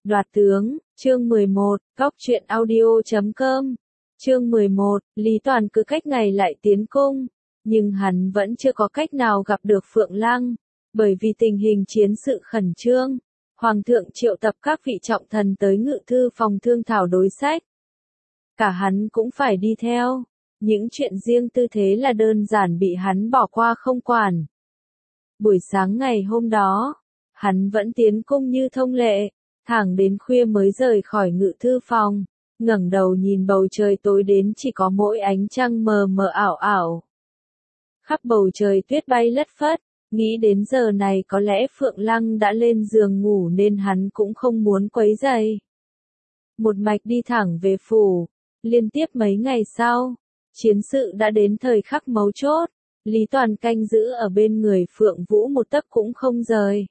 Đoạt tướng, chương 11, Góc truyện audio.com. Chương 11, Lý Toàn cứ cách ngày lại tiến cung, nhưng hắn vẫn chưa có cách nào gặp được Phượng Lăng, bởi vì tình hình chiến sự khẩn trương. Hoàng thượng triệu tập các vị trọng thần tới ngự thư phòng thương thảo đối sách. Cả hắn cũng phải đi theo, những chuyện riêng tư thế là đơn giản bị hắn bỏ qua không quản. Buổi sáng ngày hôm đó, hắn vẫn tiến cung như thông lệ, thẳng đến khuya mới rời khỏi ngự thư phòng, ngẩng đầu nhìn bầu trời tối đến chỉ có mỗi ánh trăng mờ mờ ảo ảo. Khắp bầu trời tuyết bay lất phất, nghĩ đến giờ này có lẽ Phượng Lăng đã lên giường ngủ nên hắn cũng không muốn quấy rầy. Một mạch đi thẳng về phủ, liên tiếp mấy ngày sau, chiến sự đã đến thời khắc mấu chốt, Lý Toàn canh giữ ở bên người Phượng Vũ một tấc cũng không rời.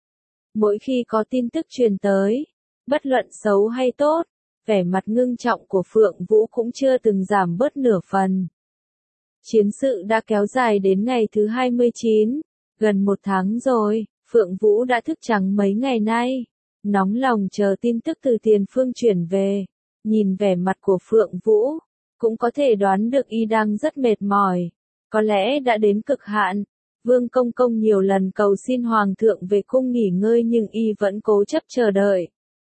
Mỗi khi có tin tức truyền tới, bất luận xấu hay tốt, vẻ mặt ngưng trọng của Phượng Vũ cũng chưa từng giảm bớt nửa phần. Chiến sự đã kéo dài đến ngày thứ 29, gần một tháng rồi, Phượng Vũ đã thức trắng mấy ngày nay, nóng lòng chờ tin tức từ tiền phương chuyển về. Nhìn vẻ mặt của Phượng Vũ, cũng có thể đoán được y đang rất mệt mỏi, có lẽ đã đến cực hạn. Vương Công Công nhiều lần cầu xin Hoàng thượng về cung nghỉ ngơi nhưng y vẫn cố chấp chờ đợi.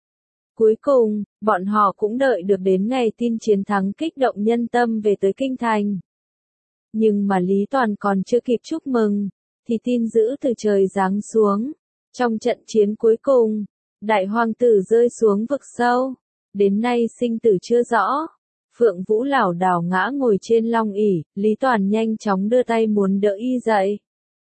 Cuối cùng, bọn họ cũng đợi được đến ngày tin chiến thắng kích động nhân tâm về tới Kinh Thành. Nhưng mà Lý Toàn còn chưa kịp chúc mừng, thì tin dữ từ trời giáng xuống. Trong trận chiến cuối cùng, đại hoàng tử rơi xuống vực sâu, đến nay sinh tử chưa rõ. Phượng Vũ lảo đảo ngã ngồi trên long ỷ, Lý Toàn nhanh chóng đưa tay muốn đỡ y dậy.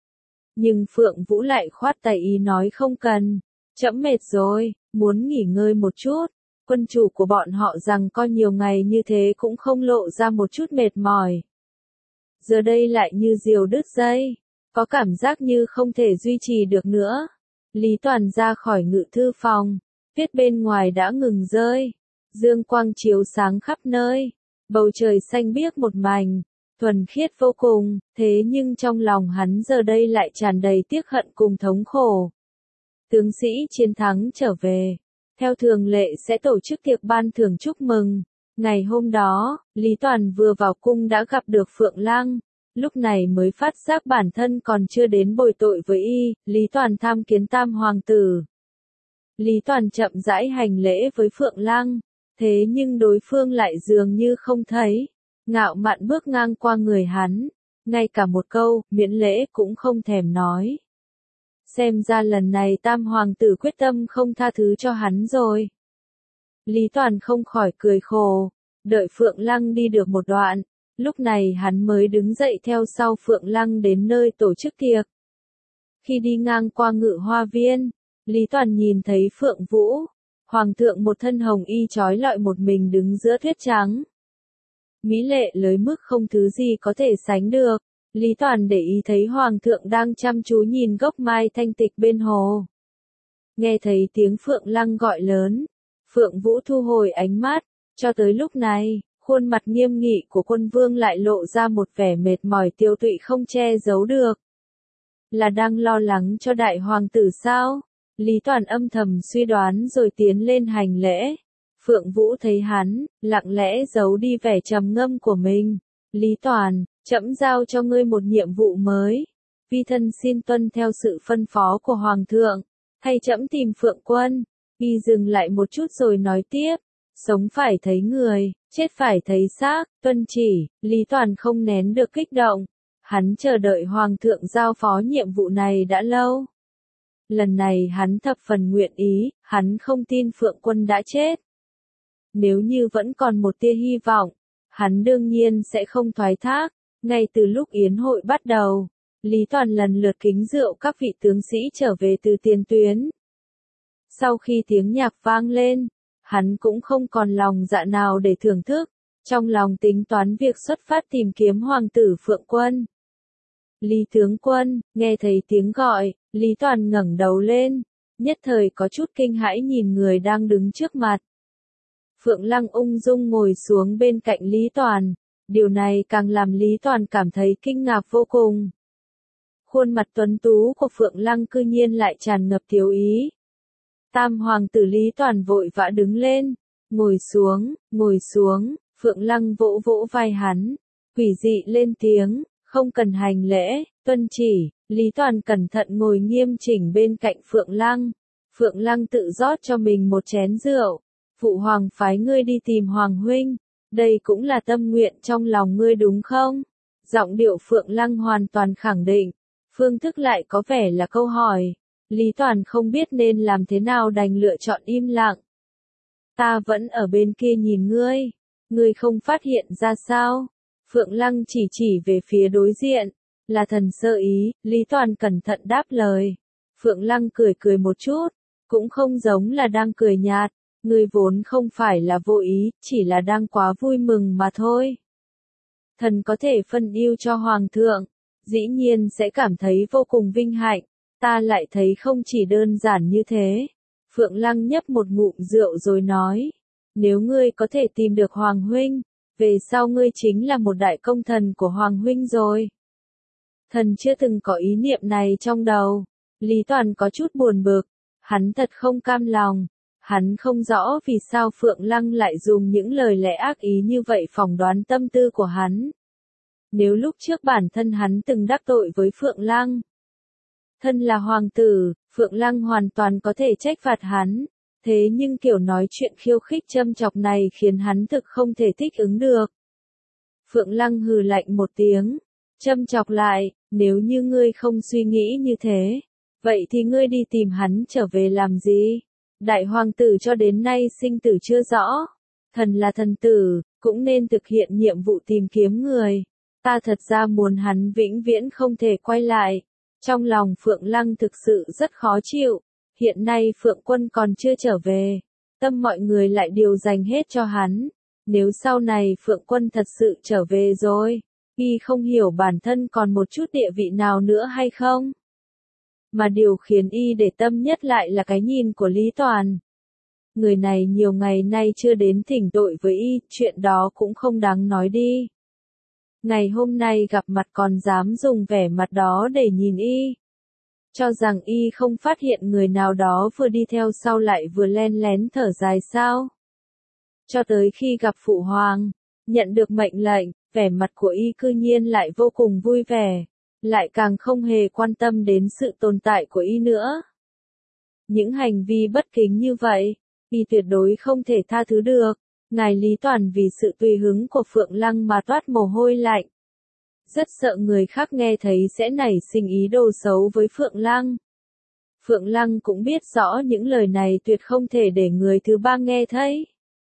Nhưng Phượng Vũ lại khoát tay y nói không cần, trẫm mệt rồi, muốn nghỉ ngơi một chút. Quân chủ của bọn họ rằng có nhiều ngày như thế cũng không lộ ra một chút mệt mỏi. Giờ đây lại như diều đứt dây, có cảm giác như không thể duy trì được nữa. Lý Toàn ra khỏi ngự thư phòng, tuyết bên ngoài đã ngừng rơi, dương quang chiếu sáng khắp nơi, bầu trời xanh biếc một mảnh, thuần khiết vô cùng, thế nhưng trong lòng hắn giờ đây lại tràn đầy tiếc hận cùng thống khổ. Tướng sĩ chiến thắng trở về, theo thường lệ sẽ tổ chức tiệc ban thưởng chúc mừng. Ngày hôm đó, Lý Toàn vừa vào cung đã gặp được Phượng Lăng, lúc này mới phát giác bản thân còn chưa đến bồi tội với y. Lý Toàn tham kiến tam hoàng tử. Lý Toàn chậm rãi hành lễ với Phượng Lăng, thế nhưng đối phương lại dường như không thấy, ngạo mạn bước ngang qua người hắn, ngay cả một câu miễn lễ cũng không thèm nói. Xem ra lần này tam hoàng tử quyết tâm không tha thứ cho hắn rồi. Lý Toàn không khỏi cười khổ, đợi Phượng Lăng đi được một đoạn, lúc này hắn mới đứng dậy theo sau Phượng Lăng đến nơi tổ chức tiệc. Khi đi ngang qua ngự hoa viên, Lý Toàn nhìn thấy Phượng Vũ, Hoàng thượng một thân hồng y trói lọi một mình đứng giữa tuyết trắng. Mỹ lệ lới mức không thứ gì có thể sánh được. Lý Toàn để ý thấy Hoàng thượng đang chăm chú nhìn gốc mai thanh tịch bên hồ. Nghe thấy tiếng Phượng Lăng gọi lớn, Phượng Vũ thu hồi ánh mắt, cho tới lúc này, khuôn mặt nghiêm nghị của quân vương lại lộ ra một vẻ mệt mỏi tiêu tụy không che giấu được. Là đang lo lắng cho đại hoàng tử sao? Lý Toàn âm thầm suy đoán rồi tiến lên hành lễ. Phượng Vũ thấy hắn, lặng lẽ giấu đi vẻ trầm ngâm của mình. Lý Toàn, trẫm giao cho ngươi một nhiệm vụ mới. Vi thân xin tuân theo sự phân phó của Hoàng thượng, thay trẫm tìm Phượng Quân. Y dừng lại một chút rồi nói tiếp, sống phải thấy người, chết phải thấy xác, tuân chỉ. Lý Toàn không nén được kích động. Hắn chờ đợi Hoàng thượng giao phó nhiệm vụ này đã lâu. Lần này hắn thập phần nguyện ý, hắn không tin Phượng Quân đã chết. Nếu như vẫn còn một tia hy vọng, hắn đương nhiên sẽ không thoái thác. Ngay từ lúc yến hội bắt đầu, Lý Toàn lần lượt kính rượu các vị tướng sĩ trở về từ tiền tuyến. Sau khi tiếng nhạc vang lên, hắn cũng không còn lòng dạ nào để thưởng thức, trong lòng tính toán việc xuất phát tìm kiếm hoàng tử Phượng Quân. Lý tướng quân, nghe thấy tiếng gọi, Lý Toàn ngẩng đầu lên, nhất thời có chút kinh hãi nhìn người đang đứng trước mặt. Phượng Lăng ung dung ngồi xuống bên cạnh Lý Toàn, điều này càng làm Lý Toàn cảm thấy kinh ngạc vô cùng. Khuôn mặt tuấn tú của Phượng Lăng cư nhiên lại tràn ngập thiếu ý. Tam hoàng tử Lý Toàn vội vã đứng lên, ngồi xuống, Phượng Lăng vỗ vỗ vai hắn, quỷ dị lên tiếng, không cần hành lễ, tuân chỉ, Lý Toàn cẩn thận ngồi nghiêm chỉnh bên cạnh Phượng Lăng. Phượng Lăng tự rót cho mình một chén rượu, phụ hoàng phái ngươi đi tìm hoàng huynh, đây cũng là tâm nguyện trong lòng ngươi đúng không? Giọng điệu Phượng Lăng hoàn toàn khẳng định, phương thức lại có vẻ là câu hỏi. Lý Toàn không biết nên làm thế nào đành lựa chọn im lặng. Ta vẫn ở bên kia nhìn ngươi không phát hiện ra sao? Phượng Lăng chỉ về phía đối diện, là thần sơ ý, Lý Toàn cẩn thận đáp lời. Phượng Lăng cười một chút, cũng không giống là đang cười nhạt, ngươi vốn không phải là vô ý, chỉ là đang quá vui mừng mà thôi. Thần có thể phân ưu cho Hoàng thượng, dĩ nhiên sẽ cảm thấy vô cùng vinh hạnh, ta lại thấy không chỉ đơn giản như thế. Phượng Lăng nhấp một ngụm rượu rồi nói, nếu ngươi có thể tìm được Hoàng huynh, về sau ngươi chính là một đại công thần của Hoàng huynh rồi. Thần chưa từng có ý niệm này trong đầu. Lý Toàn có chút buồn bực, hắn thật không cam lòng, hắn không rõ vì sao Phượng Lăng lại dùng những lời lẽ ác ý như vậy phỏng đoán tâm tư của hắn. Nếu lúc trước bản thân hắn từng đắc tội với Phượng Lăng, thân là hoàng tử, Phượng Lăng hoàn toàn có thể trách phạt hắn, thế nhưng kiểu nói chuyện khiêu khích châm chọc này khiến hắn thực không thể thích ứng được. Phượng Lăng hừ lạnh một tiếng, châm chọc lại, nếu như ngươi không suy nghĩ như thế, vậy thì ngươi đi tìm hắn trở về làm gì? Đại hoàng tử cho đến nay sinh tử chưa rõ, thần là thần tử, cũng nên thực hiện nhiệm vụ tìm kiếm người. Ta thật ra muốn hắn vĩnh viễn không thể quay lại. Trong lòng Phượng Lăng thực sự rất khó chịu, hiện nay Phượng Quân còn chưa trở về, tâm mọi người lại điều dành hết cho hắn. Nếu sau này Phượng Quân thật sự trở về rồi, y không hiểu bản thân còn một chút địa vị nào nữa hay không? Mà điều khiến y để tâm nhất lại là cái nhìn của Lý Toàn. Người này nhiều ngày nay chưa đến thỉnh tội với y, chuyện đó cũng không đáng nói đi. Ngày hôm nay gặp mặt còn dám dùng vẻ mặt đó để nhìn y. Cho rằng y không phát hiện người nào đó vừa đi theo sau lại vừa len lén thở dài sao. Cho tới khi gặp Phụ Hoàng, nhận được mệnh lệnh, vẻ mặt của y cư nhiên lại vô cùng vui vẻ, lại càng không hề quan tâm đến sự tồn tại của y nữa. Những hành vi bất kính như vậy, y tuyệt đối không thể tha thứ được. Ngài Lý Toàn vì sự tùy hứng của Phượng Lăng mà toát mồ hôi lạnh. Rất sợ người khác nghe thấy sẽ nảy sinh ý đồ xấu với Phượng Lăng. Phượng Lăng cũng biết rõ những lời này tuyệt không thể để người thứ ba nghe thấy.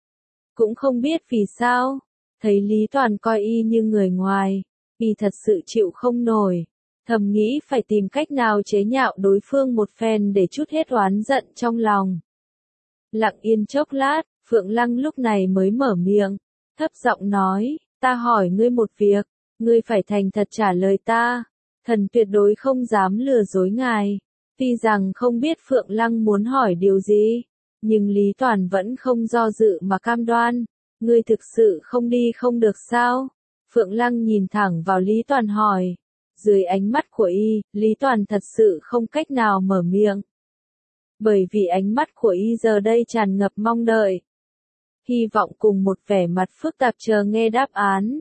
Cũng không biết vì sao, thấy Lý Toàn coi y như người ngoài, y thật sự chịu không nổi, thầm nghĩ phải tìm cách nào chế nhạo đối phương một phen để trút hết oán giận trong lòng. Lặng yên chốc lát, Phượng Lăng lúc này mới mở miệng, thấp giọng nói, ta hỏi ngươi một việc, ngươi phải thành thật trả lời ta, thần tuyệt đối không dám lừa dối ngài. Tuy rằng không biết Phượng Lăng muốn hỏi điều gì, nhưng Lý Toàn vẫn không do dự mà cam đoan, ngươi thực sự không đi không được sao? Phượng Lăng nhìn thẳng vào Lý Toàn hỏi, dưới ánh mắt của y, Lý Toàn thật sự không cách nào mở miệng. Bởi vì ánh mắt của y giờ đây tràn ngập mong đợi, hy vọng cùng một vẻ mặt phức tạp chờ nghe đáp án.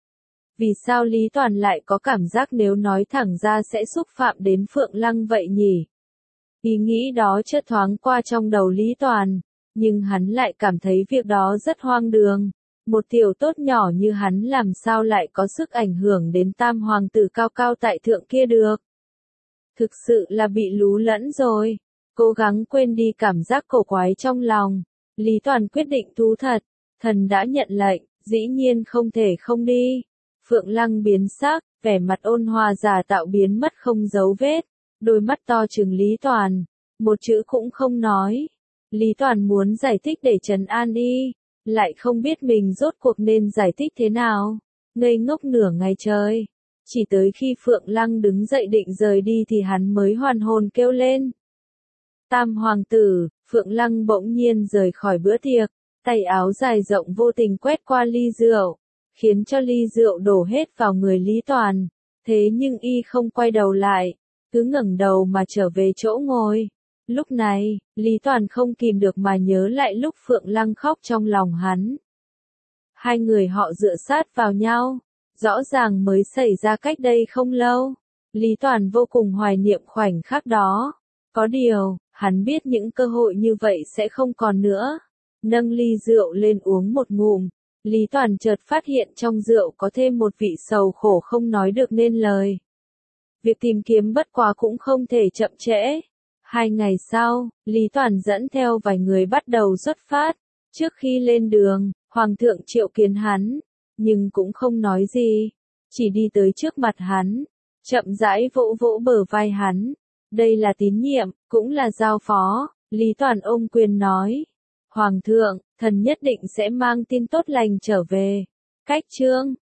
Vì sao Lý Toàn lại có cảm giác nếu nói thẳng ra sẽ xúc phạm đến Phượng Lăng vậy nhỉ? Ý nghĩ đó chợt thoáng qua trong đầu Lý Toàn, nhưng hắn lại cảm thấy việc đó rất hoang đường. Một tiểu tốt nhỏ như hắn làm sao lại có sức ảnh hưởng đến tam hoàng tử cao cao tại thượng kia được? Thực sự là bị lú lẫn rồi. Cố gắng quên đi cảm giác cổ quái trong lòng. Lý Toàn quyết định thú thật. Thần đã nhận lệnh, dĩ nhiên không thể không đi. Phượng Lăng biến sắc, vẻ mặt ôn hòa giả tạo biến mất không dấu vết. Đôi mắt to trừng Lý Toàn. Một chữ cũng không nói. Lý Toàn muốn giải thích để trấn an y, lại không biết mình rốt cuộc nên giải thích thế nào. Ngây ngốc nửa ngày trời. Chỉ tới khi Phượng Lăng đứng dậy định rời đi thì hắn mới hoàn hồn kêu lên. Tam hoàng tử, Phượng Lăng bỗng nhiên rời khỏi bữa tiệc, tay áo dài rộng vô tình quét qua ly rượu, khiến cho ly rượu đổ hết vào người Lý Toàn. Thế nhưng y không quay đầu lại, cứ ngẩng đầu mà trở về chỗ ngồi. Lúc này, Lý Toàn không kìm được mà nhớ lại lúc Phượng Lăng khóc trong lòng hắn. Hai người họ dựa sát vào nhau, rõ ràng mới xảy ra cách đây không lâu. Lý Toàn vô cùng hoài niệm khoảnh khắc đó. Có điều, hắn biết những cơ hội như vậy sẽ không còn nữa. Nâng ly rượu lên uống một ngụm, Lý Toàn chợt phát hiện trong rượu có thêm một vị sầu khổ không nói được nên lời. Việc tìm kiếm bất quá cũng không thể chậm trễ. 2 ngày sau, Lý Toàn dẫn theo vài người bắt đầu xuất phát. Trước khi lên đường, Hoàng thượng triệu kiến hắn, nhưng cũng không nói gì, chỉ đi tới trước mặt hắn, chậm rãi vỗ vỗ bờ vai hắn. Đây là tín nhiệm, cũng là giao phó. Lý Toàn ôm quyền nói. Hoàng thượng, thần nhất định sẽ mang tin tốt lành trở về. Cách chương